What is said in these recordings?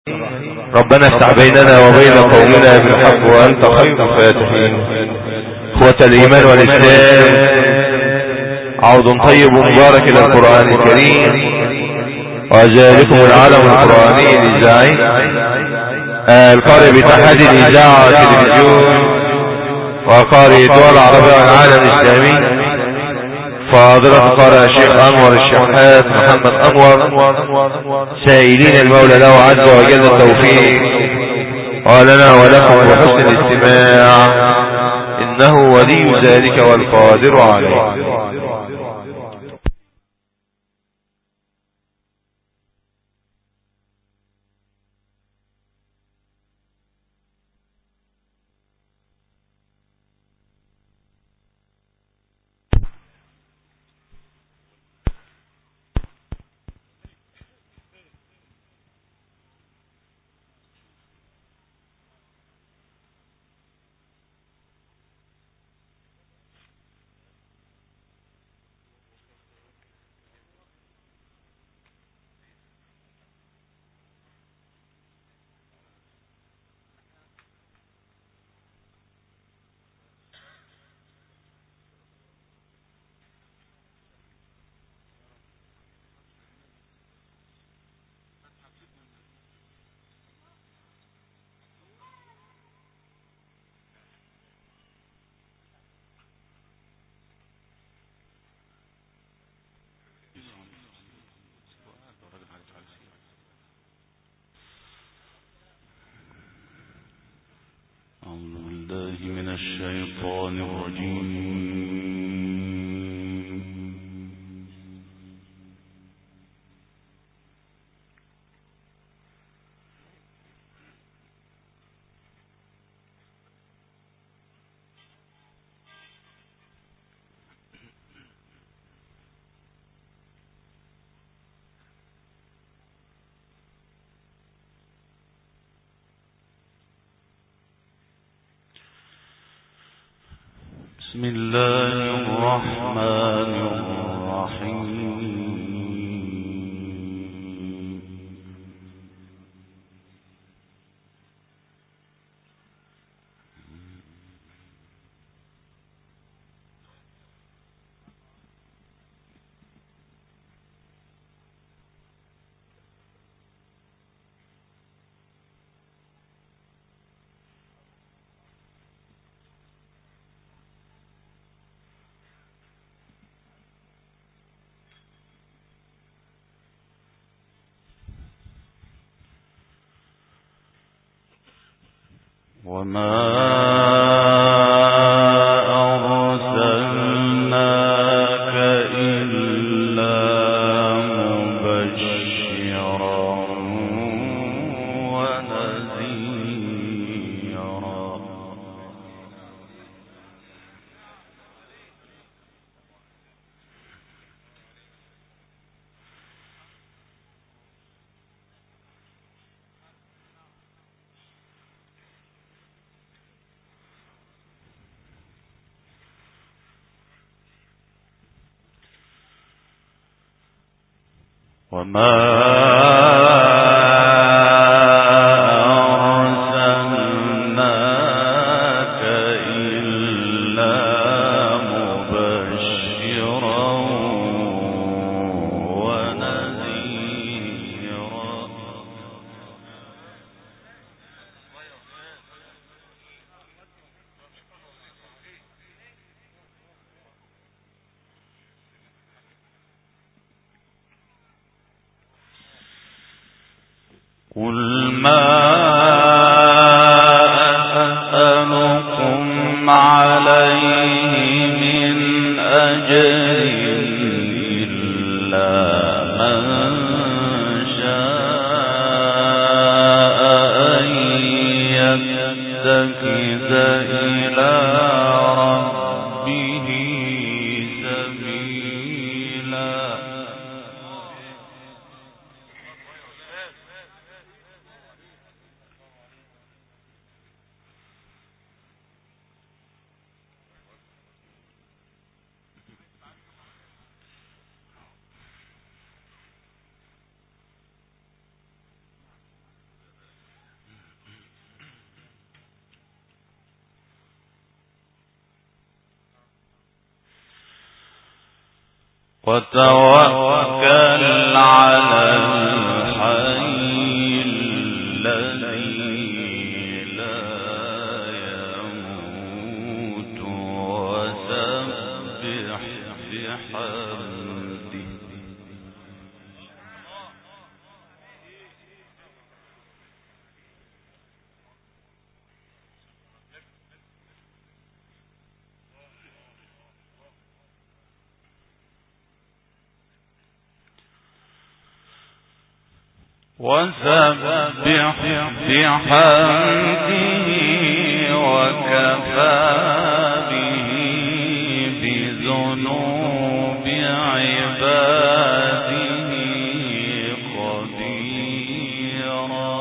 ربنا افتح بيننا وبين قومنا بالحق وأنت خير الفاتحين. إخوة الإيمان والإسلام، عود طيب مبارك إلى القرآن الكريم وذلكم العالم القرآني الإذاعي القارئ باتحاد الإذاعة والتلفزيون وقارئ الدول العربية والعالم الإسلامي فاضلة قارئ الشيخ أنور الشحات محمد أنور، سائلين المولى له عز وجل التوفيق ولنا ولكم بحسن الاستماع إنه ولي ذلك والقادر عليه. بسم الله الرحمن الرحيم. وما أرسلناك إلا مبشرا ونذيرا. وما أرسلناك إلا مبشرا ونذيرا. قل ما أسألكم عليه من أجر إلا من شاء أن يتخذ إلى ربه سبيلا. وتوكل على الحي الذي لا يموت وسبح بحمده. وسبح بحمده وكفى به بذنوب عباده خبيرا.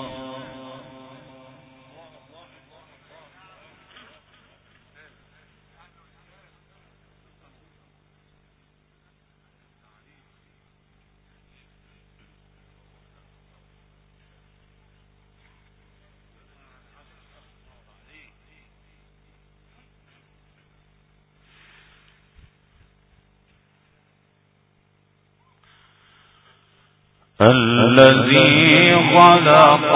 الذي خلق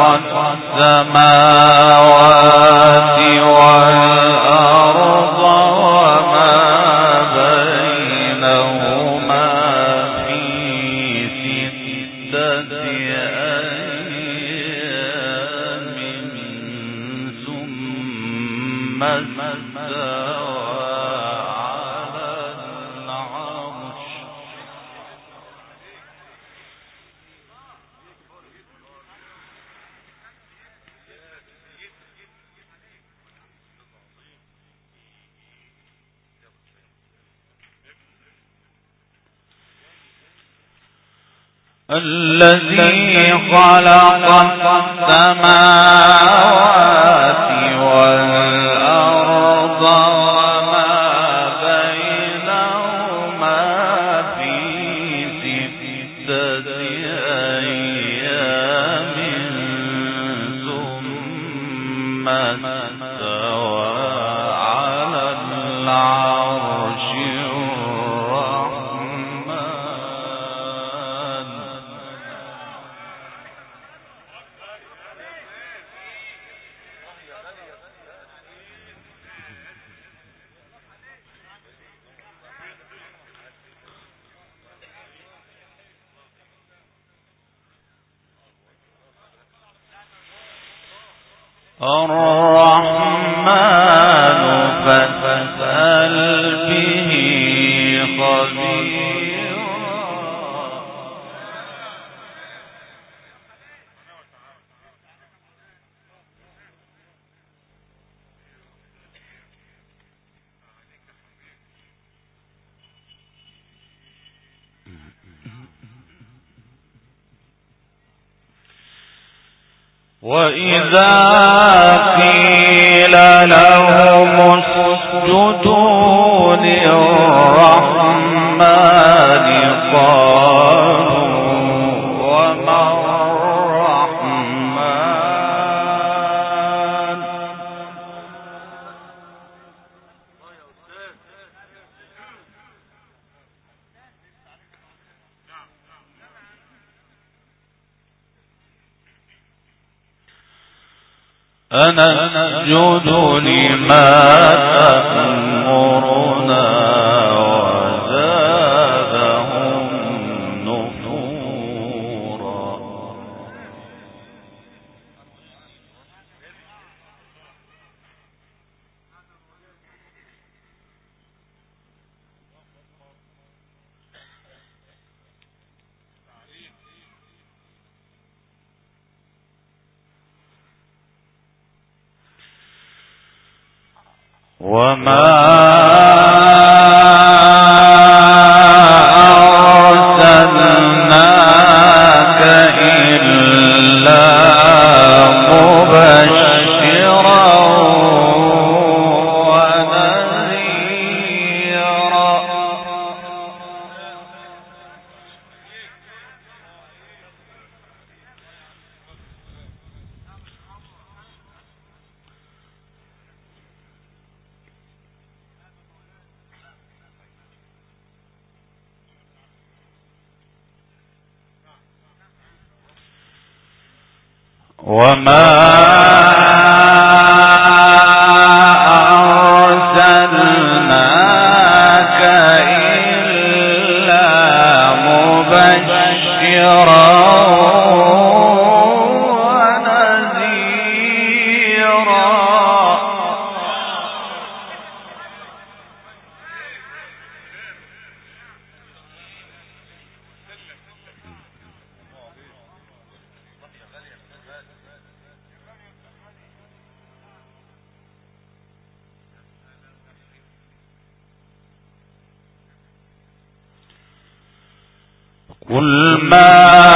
السماوات والأرض وما بينهما في 6 أيام ثم الذي خلق السماوات والأرض وما بينهما في 6 أيام ثم استوى على العرش الرحمن فاسأل به خبيرا. وإذا قيل لهم اسجدوا للرحمن قالوا وما الرحمن. أنسجد لما تأمرنا وزادهم نفورا. وما أرسلناك إلا مبشرا ونذيرا. وما أرسلناك إلا مبشرا ونذيرا. قل ما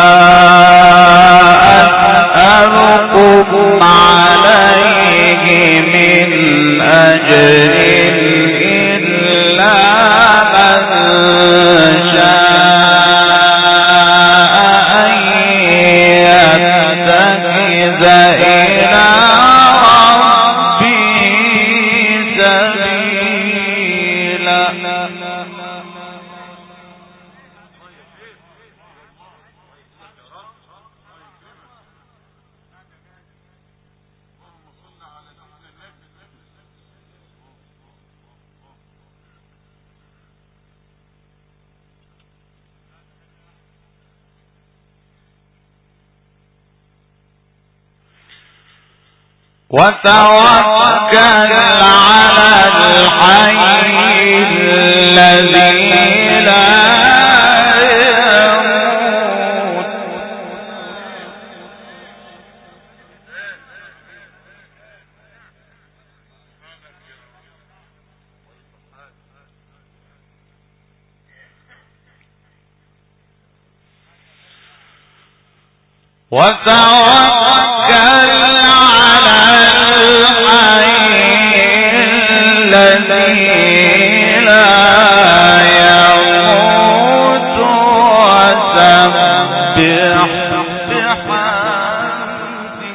أسألكم عليه من أجر إلا من شاء أن يتخذ إلى ربه سبيلا. وتوكل على الحي الذي لا يموت. وتوكل على الذي لا يموت وسبح بحمده.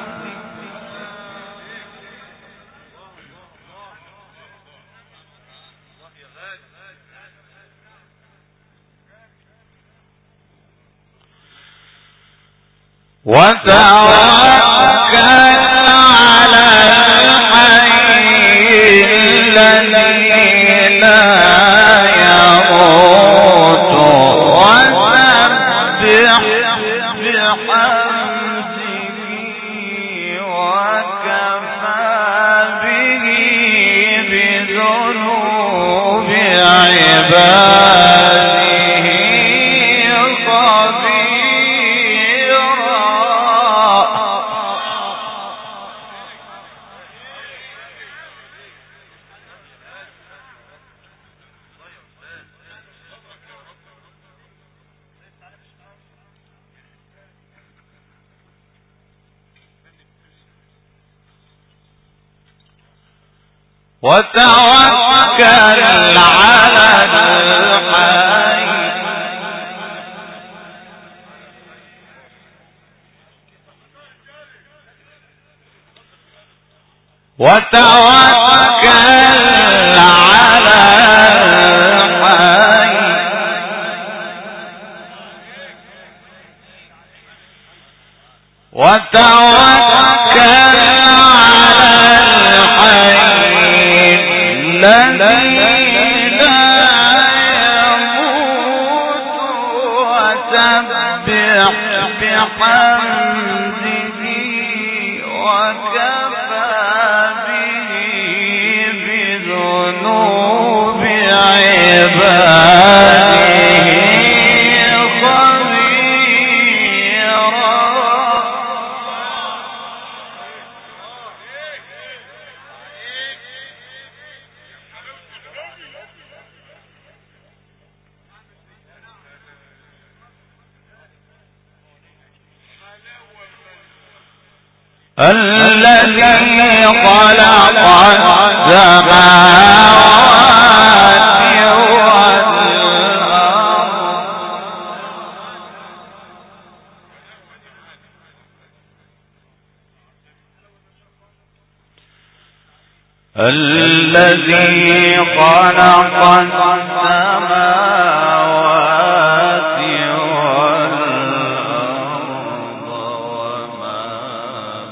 وتوكل على الحي الذي لا يموت وسبح بحمده وكفى به بذنوب عباده وتوكل على الحي وتوكل على الحي وتوكل على الحي الذي لا يموت وسبح بحمده وكفى به بذنوب عباده الذي خلق السماوات والأرض الذي خلق السماوات والأرض وما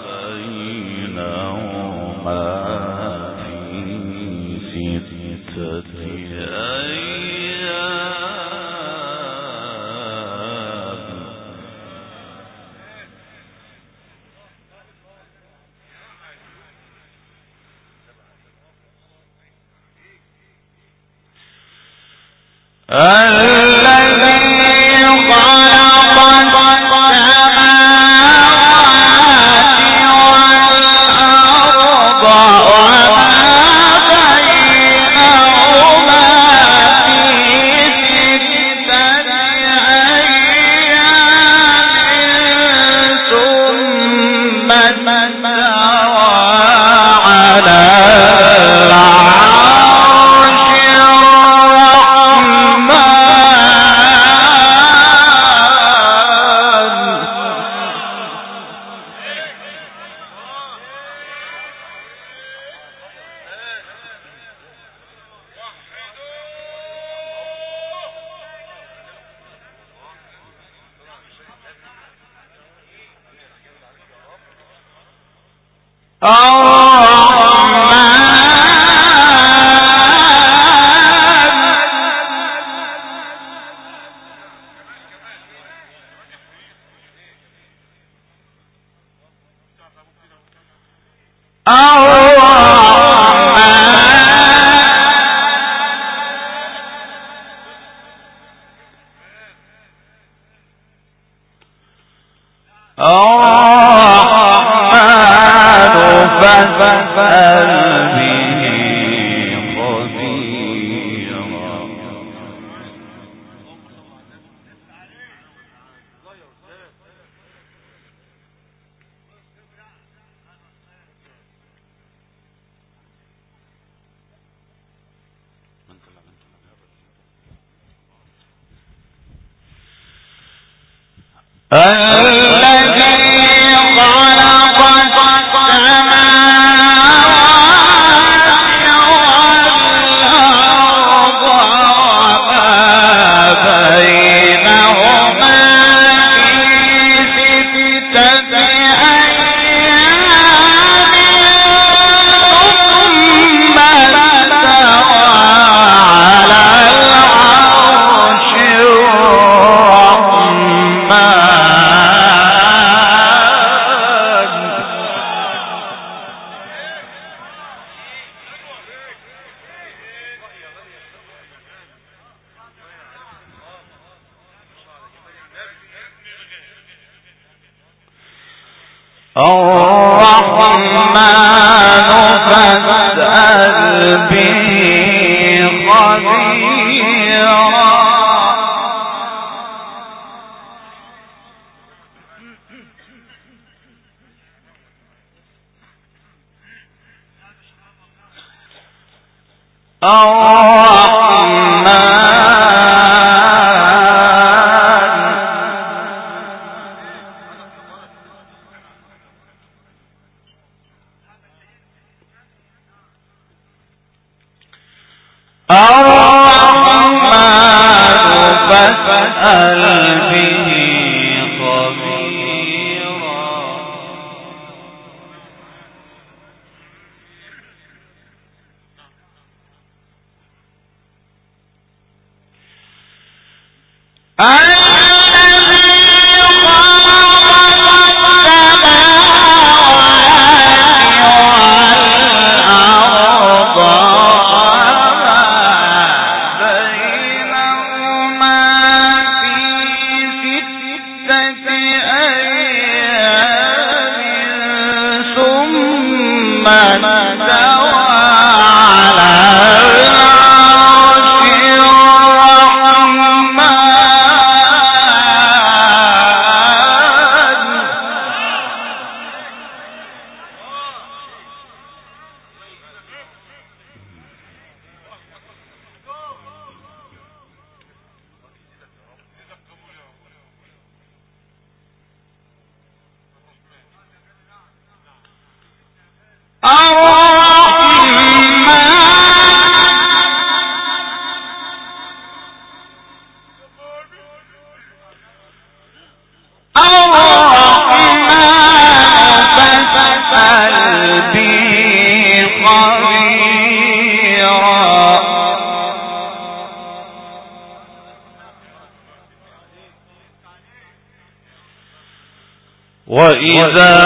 وإذا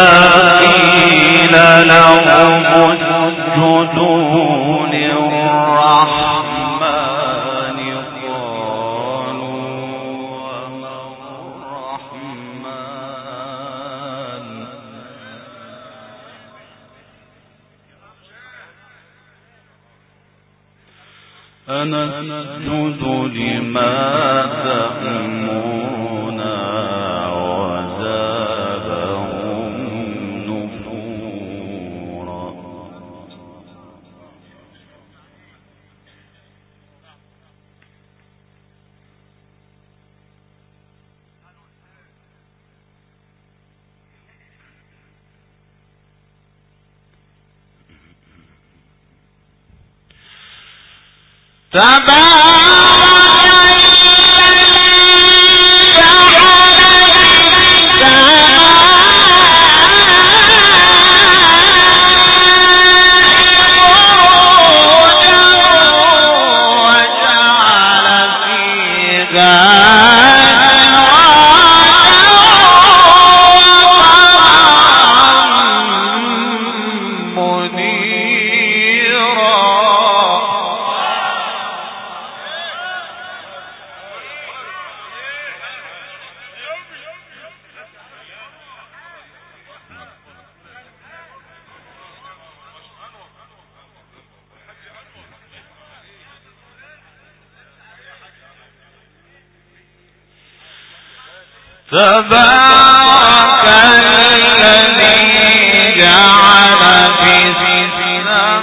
قيل لهم اسجدوا للرحمن قالوا أنسجد لما تأمرنا وزادهم نفورا. تبارك الذي جعل في السماء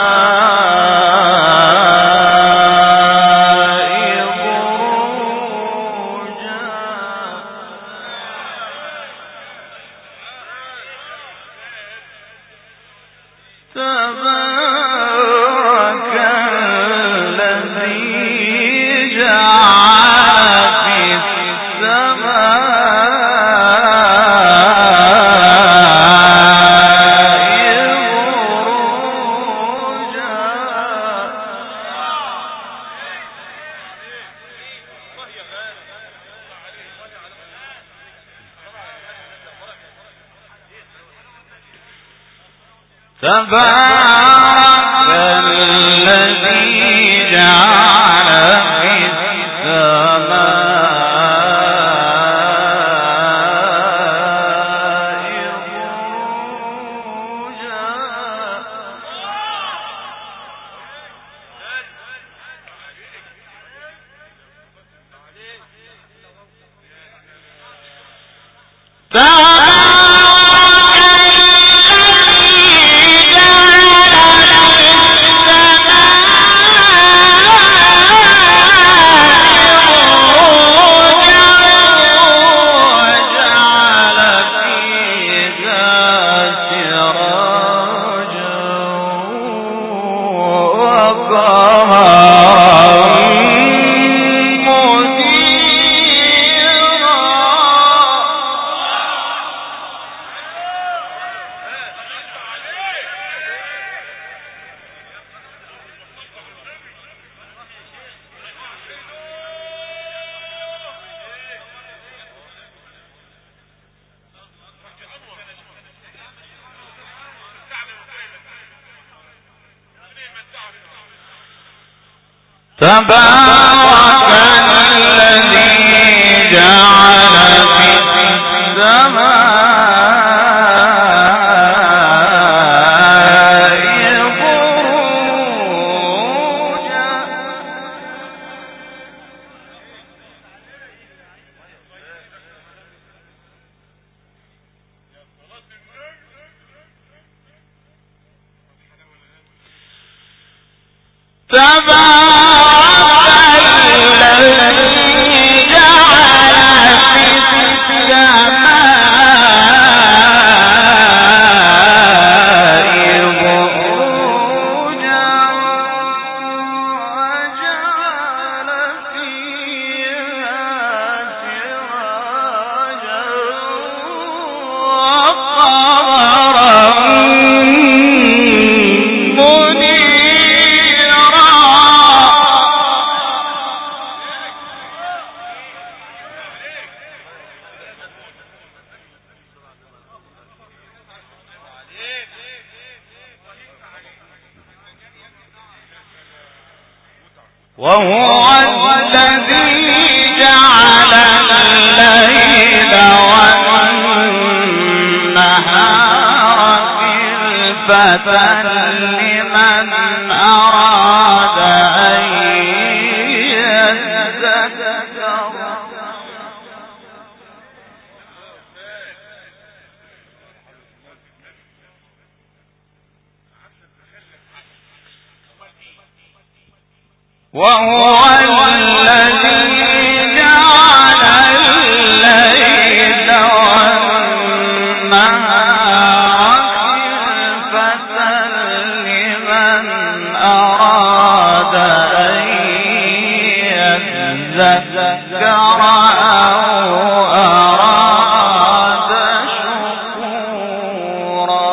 بروجا تبارك الذي جعل في تبارك الذي جعل في السماء بروجا تبارك الذي جعل في السماء بروجا وهو الذي جعل الليل والنهار خلفة لمن أراد أن وهو الذي جعل الليل والنهار خلفة لمن أراد أن يذكر أو أراد شكورا.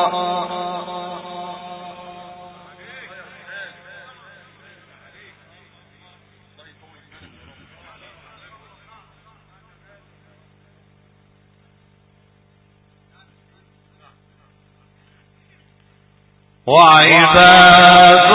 وعباد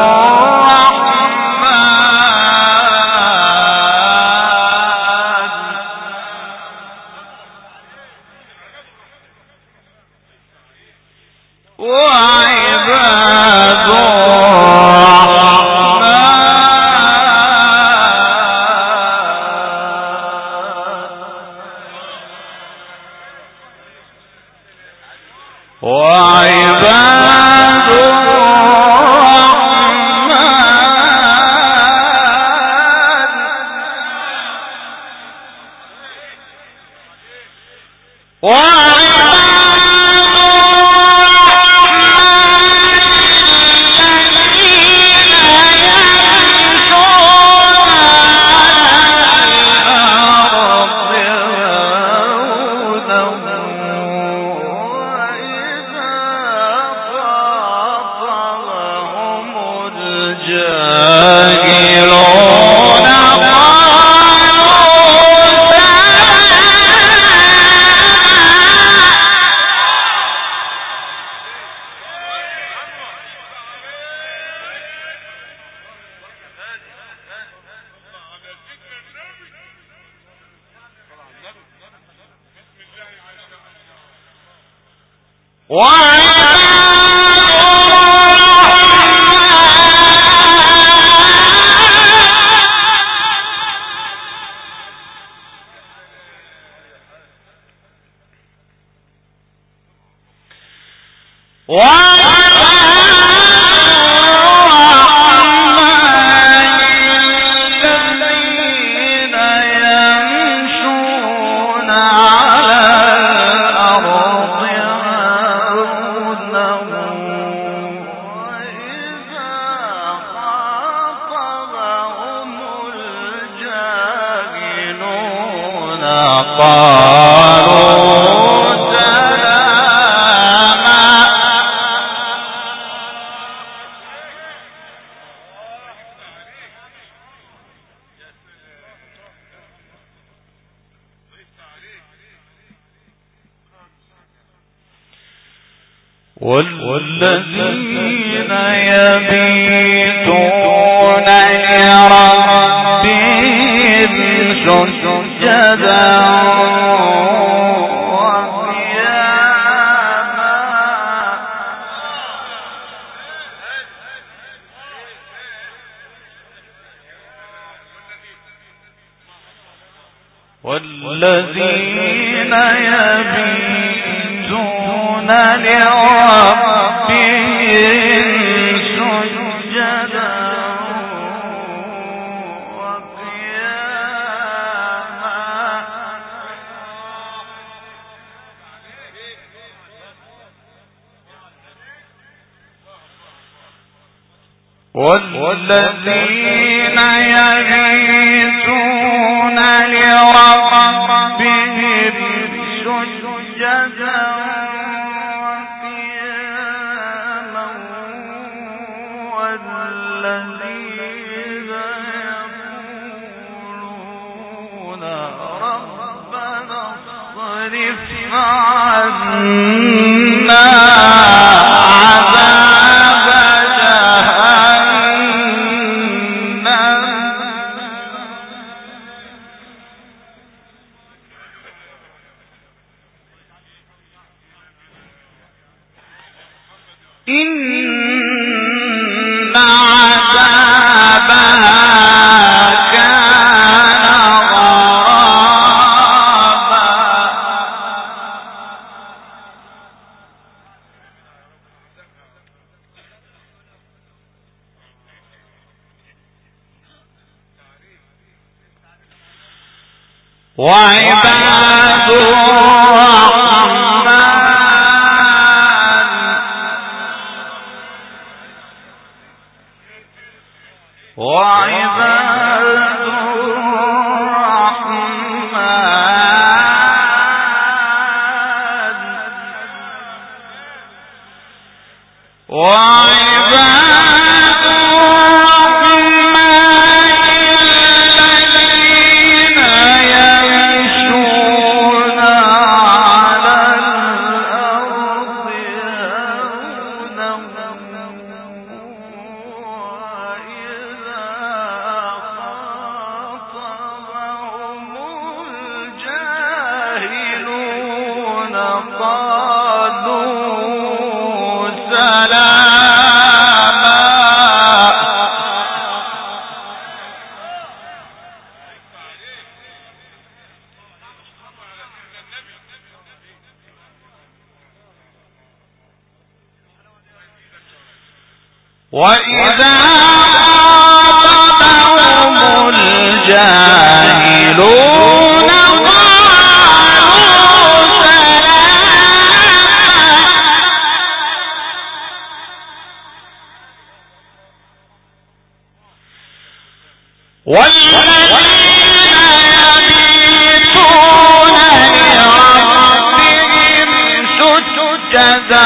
والذين يبيتون لربهم سجدا وقياما والذين يبيتون لربهم سجدا والذين يبيتون لربهم سجدا وقياما والذين يقولون ربنا اصرف عنا وعباد الرحمن وإذا خاطبهم الجاهلون قالوا سلاما والذين يبيتون لربهم سجدا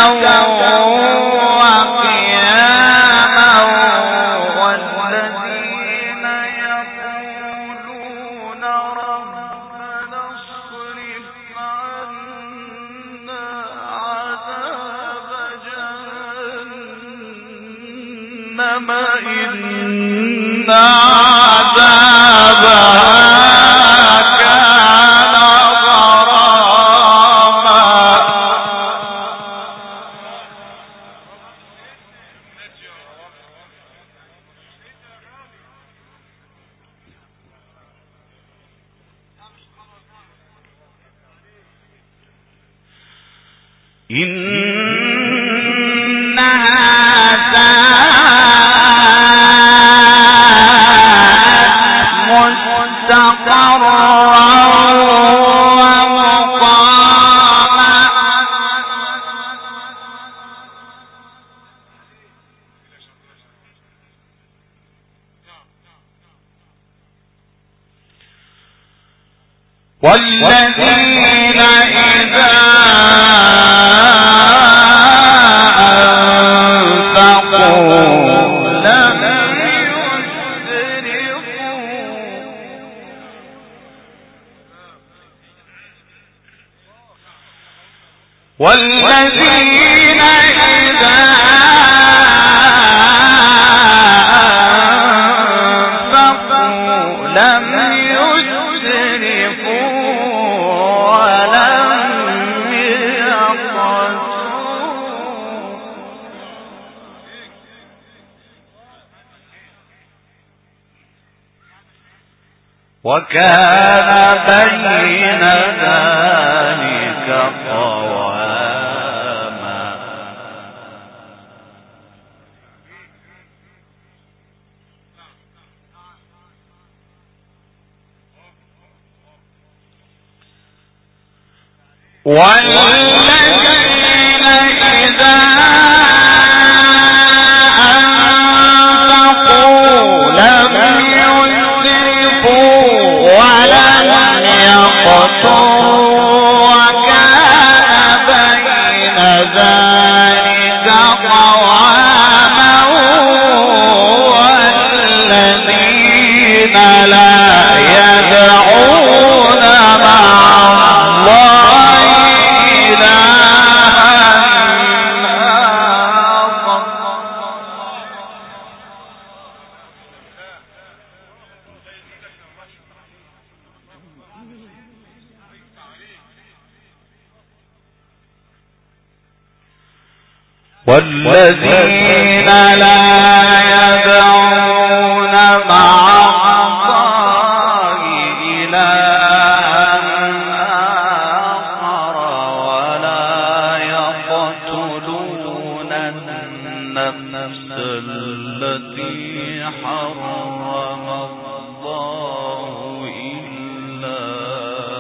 إن عذابها كان غراما والذين إذا أنفقوا لم يسرفوا والذين إذا أنفقوا لم وكان بين ذلك قواما والذين إذا أنفقوا لم يسرفوا ولم يقتروا وكان بين ذلك قواما والذين لا يدعون مع الله إلها والذين لا يدعون مع الله إلها آخر ولا يقتلون النفس التي حرم الله إلا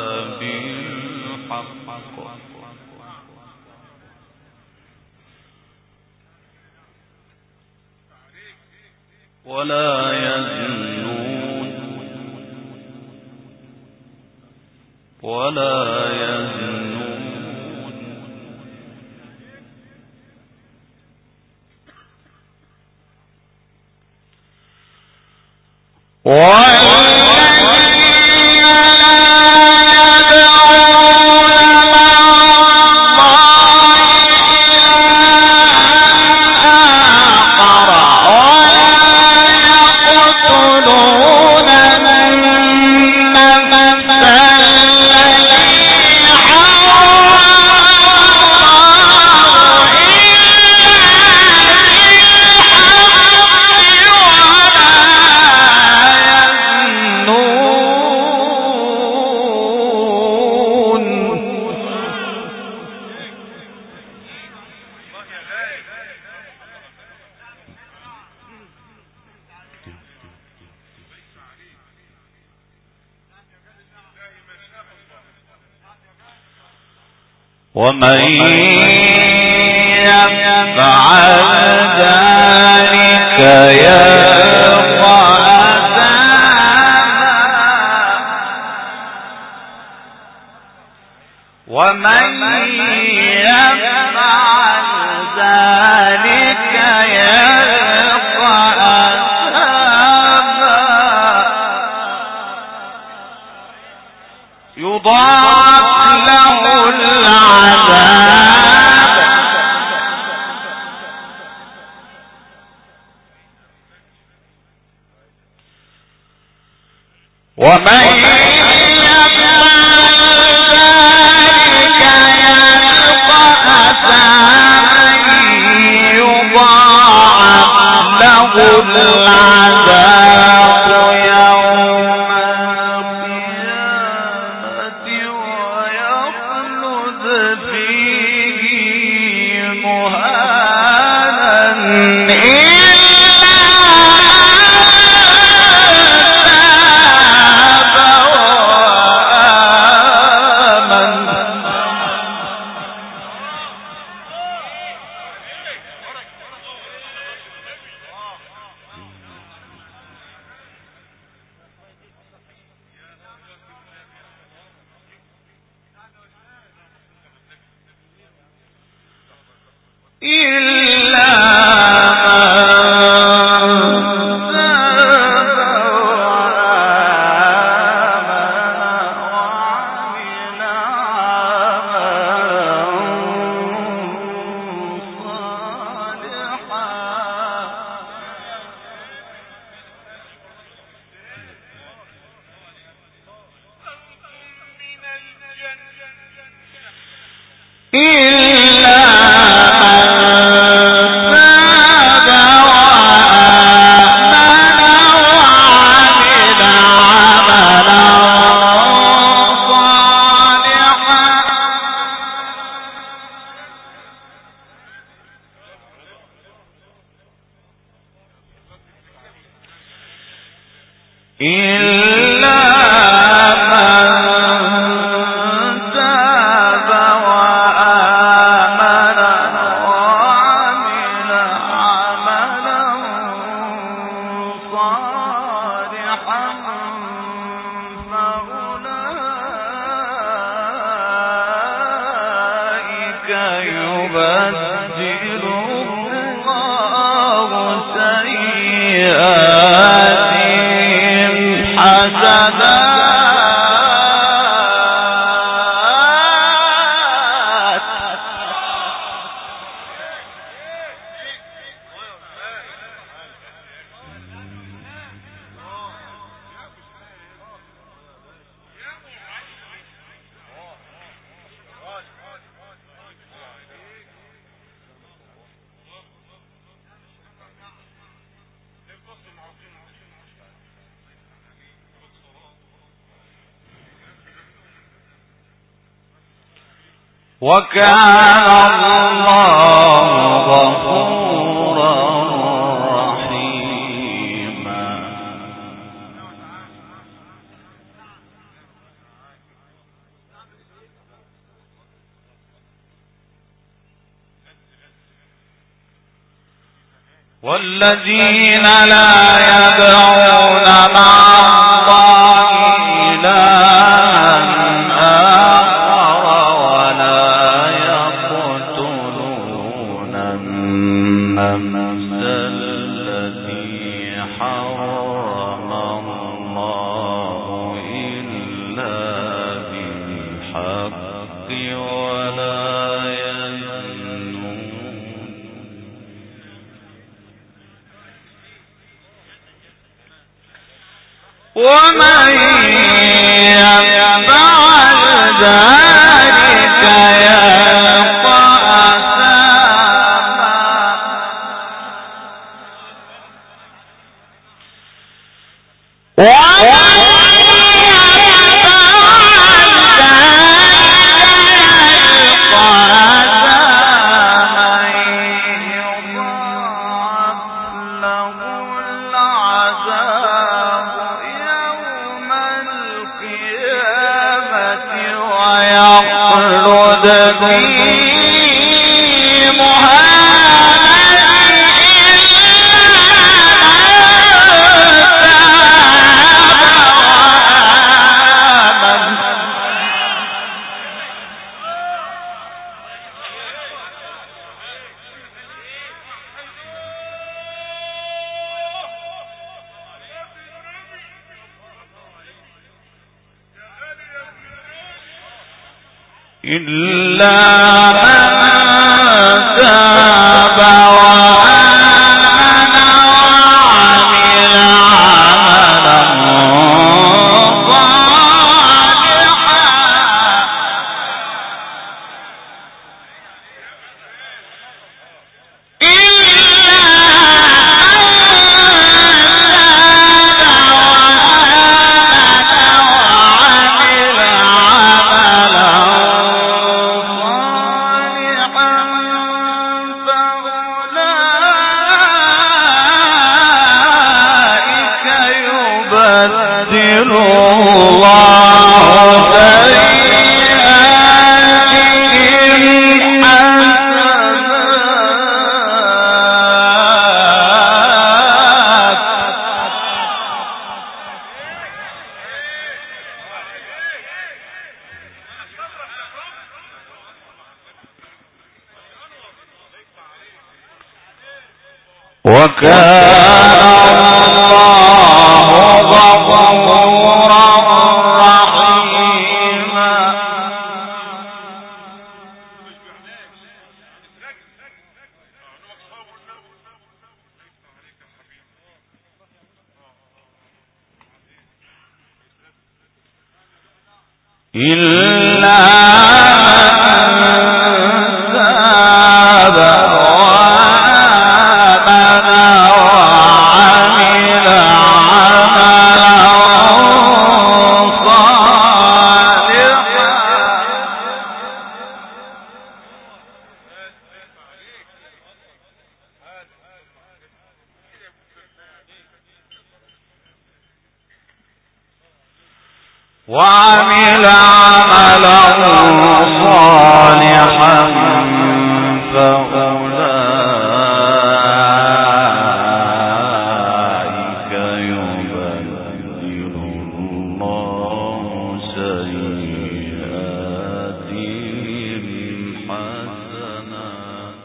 ولا يزنون ولا يزنون ومن يفعل ذلك يلقى أثاما ومن يفعل ذلك يلقى أثاما يضاعف له العذاب ومن يفعل ذلك يلقى أثاما يضاعف له العذاب يوم القيامة ويخلد فيه مهانا وكان الله غفورا رحيما. والذين لا يدعون مع الله إلها آخر ولا يقتلون النفس التي حرم الله إلا بالحق ولا ومن يفعل ذلك يلقى أثاما إلا من تاب وآمن وعمل عملا وكان الله غفورا رحيما. إلا وعمل عملا صالحا فأولئك يبدل الله سيئاتهم حسنات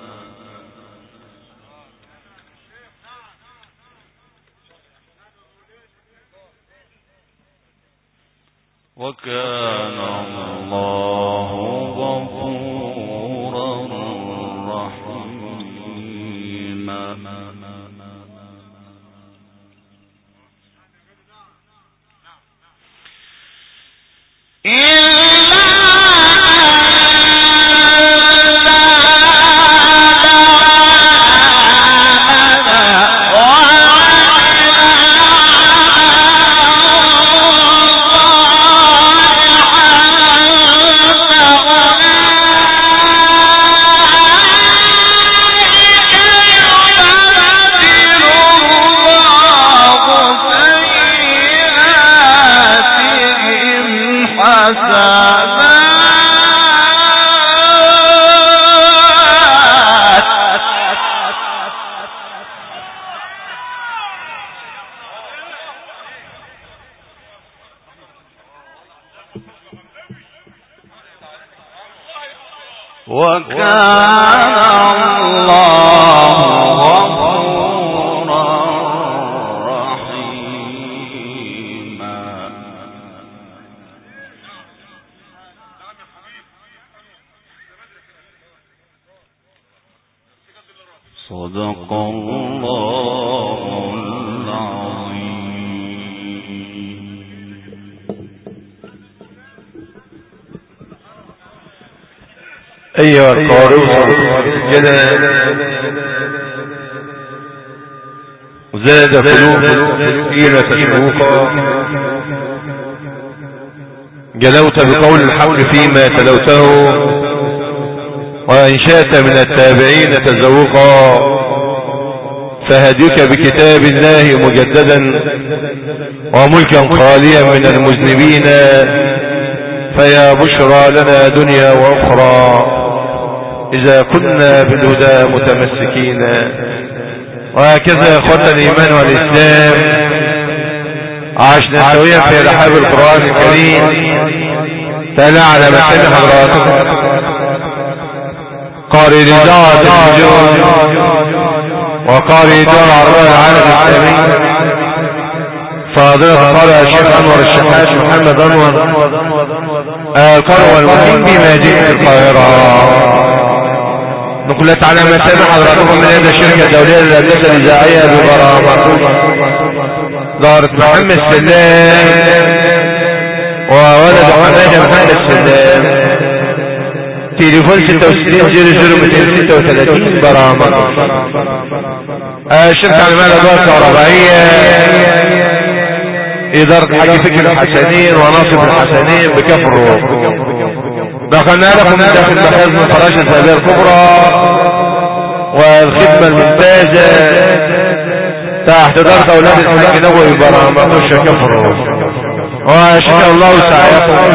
وكان الله غفورا رحيما. صدق الله العظيم. أيها القارئون زاد قلوب المسكين تشوقا، جلوت بقول الحق فيما تلوته، وأنشأت من التابعين تزوقا، فهديك بكتاب الله مجددا وملكا خاليا من المذنبين، فيا بشرى لنا دنيا وأخرى إذا كنا بالهدى متمسكين. وهكذا يا اخوة الإيمان والإسلام عشنا سويا في رحاب القرآن الكريم. تلا على مكان حضراتكم قارئ الإذاعة التلفزيون وقارئ دار عربية العالم الإسلامي فاضلة القارئ الشيخ أنور الشحات محمد أنور القارئ والمقيم بمدينة القاهرة. نقلت على مكان حضراتكم من هذا الشركة الدولية للهندسة الإذاعية ببرامج دارة محمد سلام وولد حمادة محمد سلام، تليفون 6600 برامج. شركة عمال الأدوار الكهربائية، إدارة حاج فكر الحسنين وناصف الحسنين بكفر الروح. دخلنا لكم من داخل مخازن الفراش الذهبية الكبرى والخدمة الممتازة تحت إدارة أولاد الحاج نبوي برامج كفر الروح. وشكر الله سعيكم.